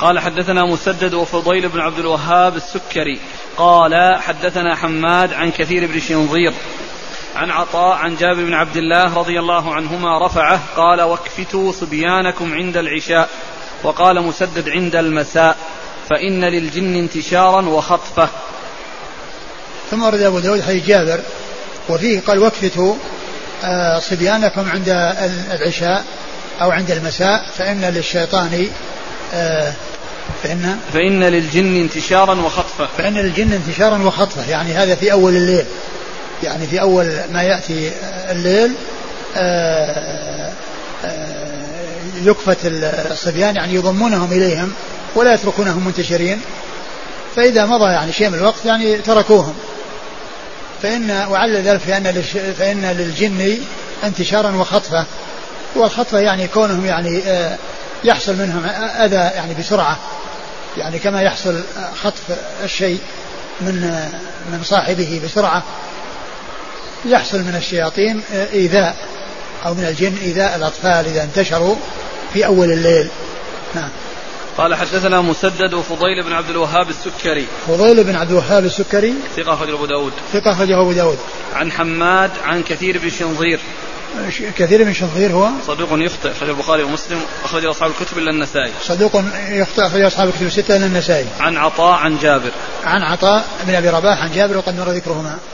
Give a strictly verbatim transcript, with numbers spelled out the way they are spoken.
قال حدثنا مسدد وفضيل بن عبد الوهاب السكري قال حدثنا حماد عن كثير بن شنظير عن عطاء عن جابر بن عبد الله رضي الله عنهما رفعه قال واكفتوا صبيانكم عند العشاء. وقال مسدد عند المساء فإن للجن انتشارا وخطفة. ثم ورد أبو داود حديث جابر وفيه قال واكفتوا صبيانكم عند العشاء أو عند المساء فإن للشيطان فإن, فإن للجن انتشارا وخطفة فإن للجن انتشارا وخطفة يعني هذا في أول الليل يعني في أول ما يأتي الليل يكفت الصبيان يعني يضمونهم إليهم ولا يتركونهم منتشرين فإذا مضى يعني شيء من الوقت يعني تركوهم فإن وعلى ذلك فإن, فإن للجن انتشارا وخطفة والخطفة يعني كونهم يعني يحصل منهم أذى يعني بسرعة يعني كما يحصل خطف الشيء من من صاحبه بسرعة يحصل من الشياطين إيذاء أو من الجن إيذاء الأطفال إذا انتشروا في أول الليل. نعم. قال حدثنا مسدد وفضيل بن عبد الوهاب السكري. فضيل بن عبد الوهاب السكري ثقة أخرجه أبو داود. ثقة أخرجه أبو داود. عن حماد عن كثير بن شنظير. كثير بن شنظير هو صدوق يخطئ أخرجه البخاري ومسلم أخرج أصحاب الكتب إلا النسائي. صدوق يخطئ أخرج أصحاب الكتب الستة إلا النسائي. عن عطاء عن جابر. عن عطاء بن أبي رباح عن جابر وقد مر ذكرهما.